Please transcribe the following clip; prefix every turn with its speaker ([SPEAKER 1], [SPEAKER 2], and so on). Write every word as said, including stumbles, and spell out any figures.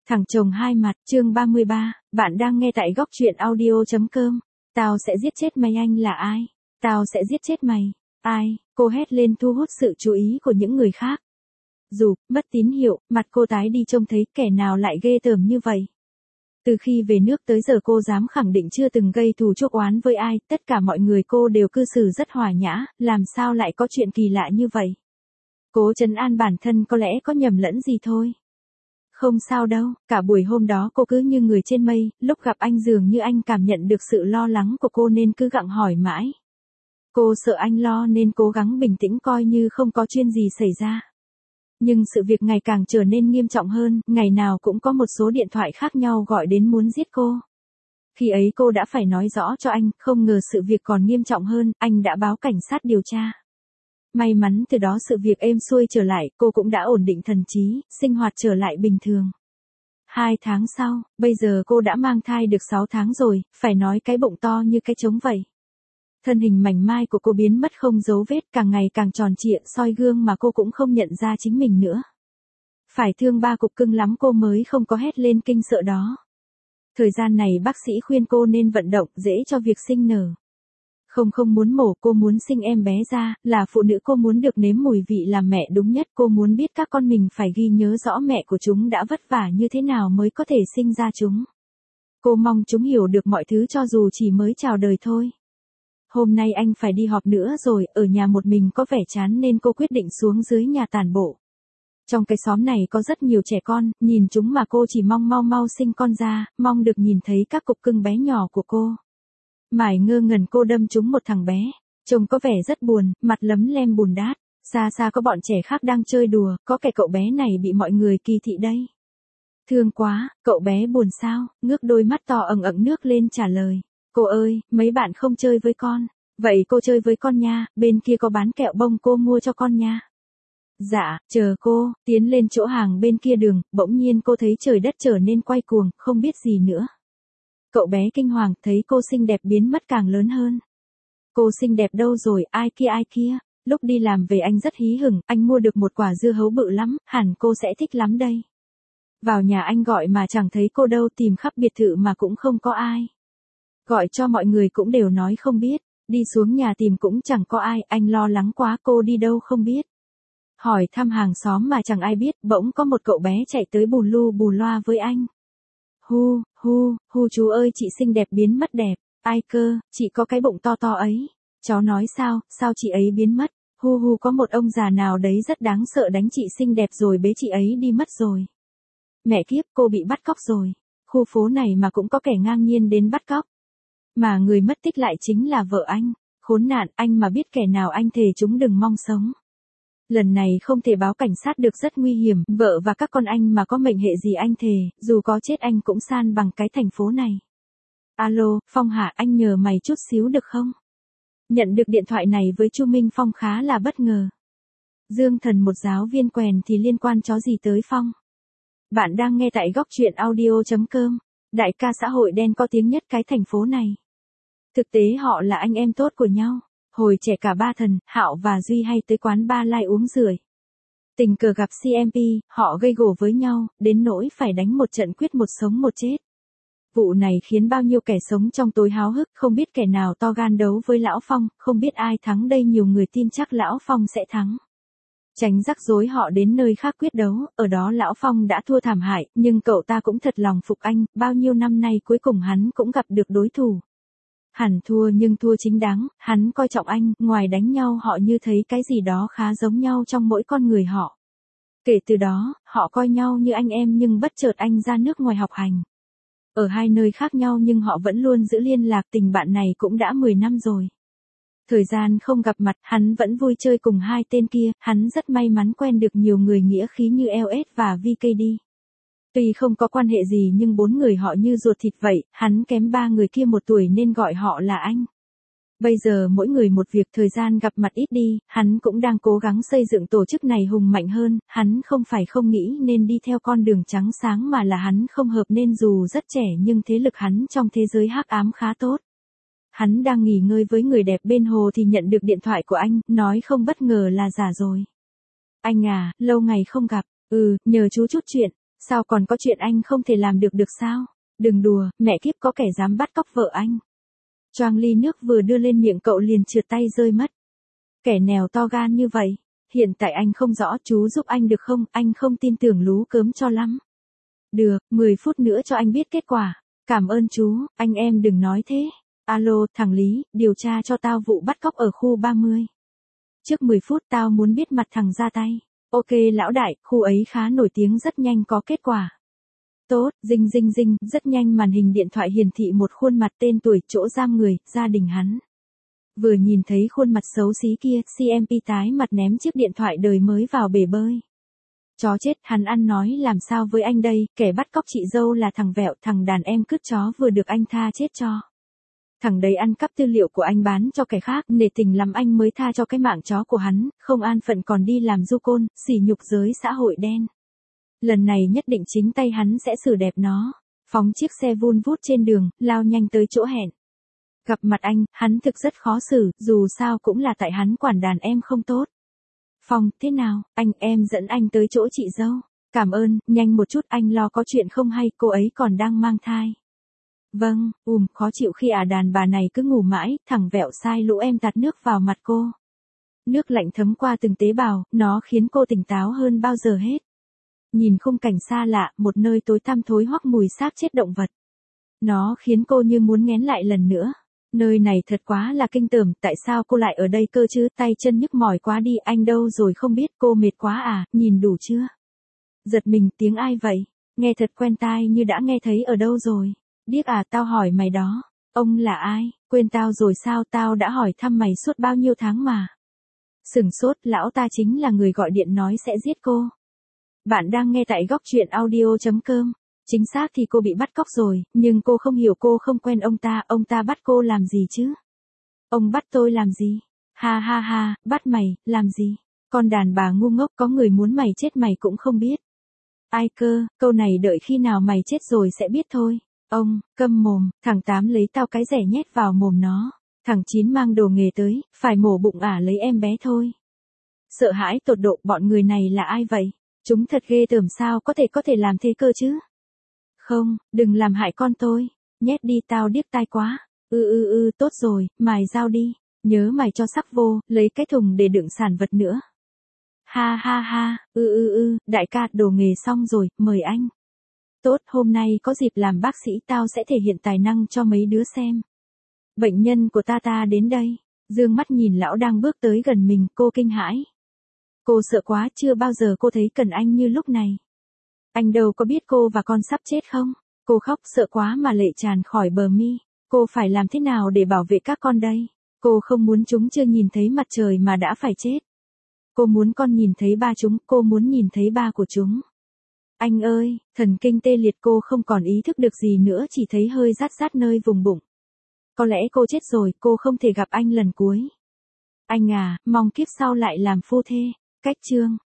[SPEAKER 1] Thằng chồng hai mặt, chương ba mươi ba, bạn đang nghe tại góc truyện audio chấm com. Tao sẽ giết chết mày. Anh là ai? Tao sẽ giết chết mày. Ai? Cô hét lên thu hút sự chú ý của những người khác. Dù, mất tín hiệu, mặt cô tái đi trông thấy kẻ nào lại ghê tởm như vậy. Từ khi về nước tới giờ cô dám khẳng định chưa từng gây thù chuốc oán với ai, tất cả mọi người cô đều cư xử rất hòa nhã, làm sao lại có chuyện kỳ lạ như vậy. Cố trấn an bản thân có lẽ có nhầm lẫn gì thôi. Không sao đâu, cả buổi hôm đó cô cứ như người trên mây, lúc gặp anh dường như anh cảm nhận được sự lo lắng của cô nên cứ gặng hỏi mãi. Cô sợ anh lo nên cố gắng bình tĩnh coi như không có chuyện gì xảy ra. Nhưng sự việc ngày càng trở nên nghiêm trọng hơn, ngày nào cũng có một số điện thoại khác nhau gọi đến muốn giết cô. Khi ấy cô đã phải nói rõ cho anh, không ngờ sự việc còn nghiêm trọng hơn, anh đã báo cảnh sát điều tra. May mắn từ đó sự việc êm xuôi trở lại, cô cũng đã ổn định thần trí, sinh hoạt trở lại bình thường. Hai tháng sau, bây giờ cô đã mang thai được sáu tháng rồi, phải nói cái bụng to như cái trống vậy. Thân hình mảnh mai của cô biến mất không dấu vết, càng ngày càng tròn trịa, soi gương mà cô cũng không nhận ra chính mình nữa. Phải thương ba cục cưng lắm cô mới không có hét lên kinh sợ đó. Thời gian này bác sĩ khuyên cô nên vận động, dễ cho việc sinh nở. Không không muốn mổ, cô muốn sinh em bé ra, là phụ nữ cô muốn được nếm mùi vị làm mẹ đúng nhất, cô muốn biết các con mình phải ghi nhớ rõ mẹ của chúng đã vất vả như thế nào mới có thể sinh ra chúng. Cô mong chúng hiểu được mọi thứ cho dù chỉ mới chào đời thôi. Hôm nay anh phải đi họp nữa rồi, ở nhà một mình có vẻ chán nên cô quyết định xuống dưới nhà tản bộ. Trong cái xóm này có rất nhiều trẻ con, nhìn chúng mà cô chỉ mong mau mau sinh con ra, mong được nhìn thấy các cục cưng bé nhỏ của cô. Mải ngơ ngẩn cô đâm trúng một thằng bé, trông có vẻ rất buồn, mặt lấm lem bùn đát, xa xa có bọn trẻ khác đang chơi đùa, có kẻ cậu bé này bị mọi người kỳ thị đây. Thương quá, cậu bé buồn sao, ngước đôi mắt to ẩn ẩn nước lên trả lời, cô ơi, mấy bạn không chơi với con, vậy cô chơi với con nha, bên kia có bán kẹo bông cô mua cho con nha. Dạ, chờ cô, tiến lên chỗ hàng bên kia đường, bỗng nhiên cô thấy trời đất trở nên quay cuồng, không biết gì nữa. Cậu bé kinh hoàng, thấy cô xinh đẹp biến mất càng lớn hơn. Cô xinh đẹp đâu rồi, ai kia ai kia, lúc đi làm về anh rất hí hửng, anh mua được một quả dưa hấu bự lắm, hẳn cô sẽ thích lắm đây. Vào nhà anh gọi mà chẳng thấy cô đâu, tìm khắp biệt thự mà cũng không có ai. Gọi cho mọi người cũng đều nói không biết, đi xuống nhà tìm cũng chẳng có ai, anh lo lắng quá, cô đi đâu không biết. Hỏi thăm hàng xóm mà chẳng ai biết, bỗng có một cậu bé chạy tới bù lu bù loa với anh. Hu, hu, hu chú ơi chị xinh đẹp biến mất đẹp, ai cơ, chị có cái bụng to to ấy. Cháu nói sao, sao chị ấy biến mất, hu hu có một ông già nào đấy rất đáng sợ đánh chị xinh đẹp rồi bế chị ấy đi mất rồi. Mẹ kiếp, cô bị bắt cóc rồi, khu phố này mà cũng có kẻ ngang nhiên đến bắt cóc. Mà người mất tích lại chính là vợ anh, khốn nạn, anh mà biết kẻ nào anh thề chúng đừng mong sống. Lần này không thể báo cảnh sát được, rất nguy hiểm, vợ và các con anh mà có mệnh hệ gì anh thề, dù có chết anh cũng san bằng cái thành phố này. Alo, Phong hả, anh nhờ mày chút xíu được không? Nhận được điện thoại này với Chu Minh Phong khá là bất ngờ. Dương Thần một giáo viên quèn thì liên quan chó gì tới Phong? Bạn đang nghe tại góc truyện audio chấm com, đại ca xã hội đen có tiếng nhất cái thành phố này. Thực tế họ là anh em tốt của nhau. Hồi trẻ cả ba Thần, Hạo và Duy hay tới quán bar lai uống rưởi. Tình cờ gặp xê em pê, họ gây gổ với nhau, đến nỗi phải đánh một trận quyết một sống một chết. Vụ này khiến bao nhiêu kẻ sống trong tối háo hức, không biết kẻ nào to gan đấu với Lão Phong, không biết ai thắng đây, nhiều người tin chắc Lão Phong sẽ thắng. Tránh rắc rối họ đến nơi khác quyết đấu, ở đó Lão Phong đã thua thảm hại, nhưng cậu ta cũng thật lòng phục anh, bao nhiêu năm nay cuối cùng hắn cũng gặp được đối thủ. Hẳn thua nhưng thua chính đáng, hắn coi trọng anh, ngoài đánh nhau họ như thấy cái gì đó khá giống nhau trong mỗi con người họ. Kể từ đó, họ coi nhau như anh em nhưng bất chợt anh ra nước ngoài học hành. Ở hai nơi khác nhau nhưng họ vẫn luôn giữ liên lạc, tình bạn này cũng đã mười năm rồi. Thời gian không gặp mặt, hắn vẫn vui chơi cùng hai tên kia, hắn rất may mắn quen được nhiều người nghĩa khí như lờ ét và vê ca đê. Tuy không có quan hệ gì nhưng bốn người họ như ruột thịt vậy, hắn kém ba người kia một tuổi nên gọi họ là anh. Bây giờ mỗi người một việc, thời gian gặp mặt ít đi, hắn cũng đang cố gắng xây dựng tổ chức này hùng mạnh hơn, hắn không phải không nghĩ nên đi theo con đường trắng sáng mà là hắn không hợp nên dù rất trẻ nhưng thế lực hắn trong thế giới hắc ám khá tốt. Hắn đang nghỉ ngơi với người đẹp bên hồ thì nhận được điện thoại của anh, nói không bất ngờ là giả rồi. Anh à, lâu ngày không gặp, ừ, nhờ chú chút chuyện. Sao còn có chuyện anh không thể làm được được sao? Đừng đùa, mẹ kiếp có kẻ dám bắt cóc vợ anh. Choang ly nước vừa đưa lên miệng cậu liền trượt tay rơi mất. Kẻ nèo to gan như vậy. Hiện tại anh không rõ, chú giúp anh được không? Anh không tin tưởng lú cớm cho lắm. Được, mười phút nữa cho anh biết kết quả. Cảm ơn chú, anh em đừng nói thế. Alo, thằng Lý, điều tra cho tao vụ bắt cóc ở khu ba mươi. Trước mười phút tao muốn biết mặt thằng ra tay. Ok lão đại, khu ấy khá nổi tiếng, rất nhanh có kết quả. Tốt, dinh dinh dinh, rất nhanh màn hình điện thoại hiển thị một khuôn mặt, tên tuổi, chỗ giam người, gia đình hắn. Vừa nhìn thấy khuôn mặt xấu xí kia, xê em pê tái mặt ném chiếc điện thoại đời mới vào bể bơi. Chó chết, hắn ăn nói làm sao với anh đây, kẻ bắt cóc chị dâu là thằng Vẹo, thằng đàn em cứt chó vừa được anh tha chết cho. Thằng đấy ăn cắp tư liệu của anh bán cho kẻ khác, nể tình lắm anh mới tha cho cái mạng chó của hắn, không an phận còn đi làm du côn, sỉ nhục giới xã hội đen. Lần này nhất định chính tay hắn sẽ xử đẹp nó. Phóng chiếc xe vun vút trên đường, lao nhanh tới chỗ hẹn. Gặp mặt anh, hắn thực rất khó xử, dù sao cũng là tại hắn quản đàn em không tốt. Phong, thế nào, anh, em dẫn anh tới chỗ chị dâu. Cảm ơn, nhanh một chút, anh lo có chuyện không hay, cô ấy còn đang mang thai. Vâng, ùm, khó chịu khi à đàn bà này cứ ngủ mãi, thằng Vẹo sai lũ em tạt nước vào mặt cô. Nước lạnh thấm qua từng tế bào, nó khiến cô tỉnh táo hơn bao giờ hết. Nhìn khung cảnh xa lạ, một nơi tối tăm thối hoắc mùi xác chết động vật. Nó khiến cô như muốn nghén lại lần nữa. Nơi này thật quá là kinh tởm, tại sao cô lại ở đây cơ chứ, tay chân nhức mỏi quá đi, anh đâu rồi không biết, cô mệt quá à, nhìn đủ chưa? Giật mình, tiếng ai vậy? Nghe thật quen tai như đã nghe thấy ở đâu rồi. Điếc à, tao hỏi mày đó. Ông là ai? Quên tao rồi sao, tao đã hỏi thăm mày suốt bao nhiêu tháng mà. Sừng sốt, lão ta chính là người gọi điện nói sẽ giết cô. Bạn đang nghe tại góc truyện audio chấm com. Chính xác thì cô bị bắt cóc rồi, nhưng cô không hiểu, cô không quen ông ta, ông ta bắt cô làm gì chứ? Ông bắt tôi làm gì? Ha ha ha, bắt mày, làm gì? Con đàn bà ngu ngốc, có người muốn mày chết mày cũng không biết. Ai cơ, câu này đợi khi nào mày chết rồi sẽ biết thôi. Ông, câm mồm, thằng Tám lấy tao cái rẻ nhét vào mồm nó. Thằng Chín mang đồ nghề tới, phải mổ bụng ả lấy em bé thôi. Sợ hãi tột độ, bọn người này là ai vậy? Chúng thật ghê tởm, sao có thể có thể làm thế cơ chứ? Không, đừng làm hại con tôi. Nhét đi, tao điếc tai quá. Ừ ừ ừ, tốt rồi, mài dao đi. Nhớ mày cho sắc vô, lấy cái thùng để đựng sản vật nữa. Ha ha ha, ừ ừ ừ, đại ca, đồ nghề xong rồi, mời anh. Tốt, hôm nay có dịp làm bác sĩ, tao sẽ thể hiện tài năng cho mấy đứa xem. Bệnh nhân của ta ta đến đây. Dương mắt nhìn lão đang bước tới gần mình, cô kinh hãi. Cô sợ quá, chưa bao giờ cô thấy cần anh như lúc này. Anh đâu có biết cô và con sắp chết không? Cô khóc sợ quá mà lệ tràn khỏi bờ mi. Cô phải làm thế nào để bảo vệ các con đây? Cô không muốn chúng chưa nhìn thấy mặt trời mà đã phải chết. Cô muốn con nhìn thấy ba chúng, cô muốn nhìn thấy ba của chúng. Anh ơi, thần kinh tê liệt, cô không còn ý thức được gì nữa, chỉ thấy hơi rát rát nơi vùng bụng. Có lẽ cô chết rồi, cô không thể gặp anh lần cuối. Anh à, mong kiếp sau lại làm phu thê. Cách chương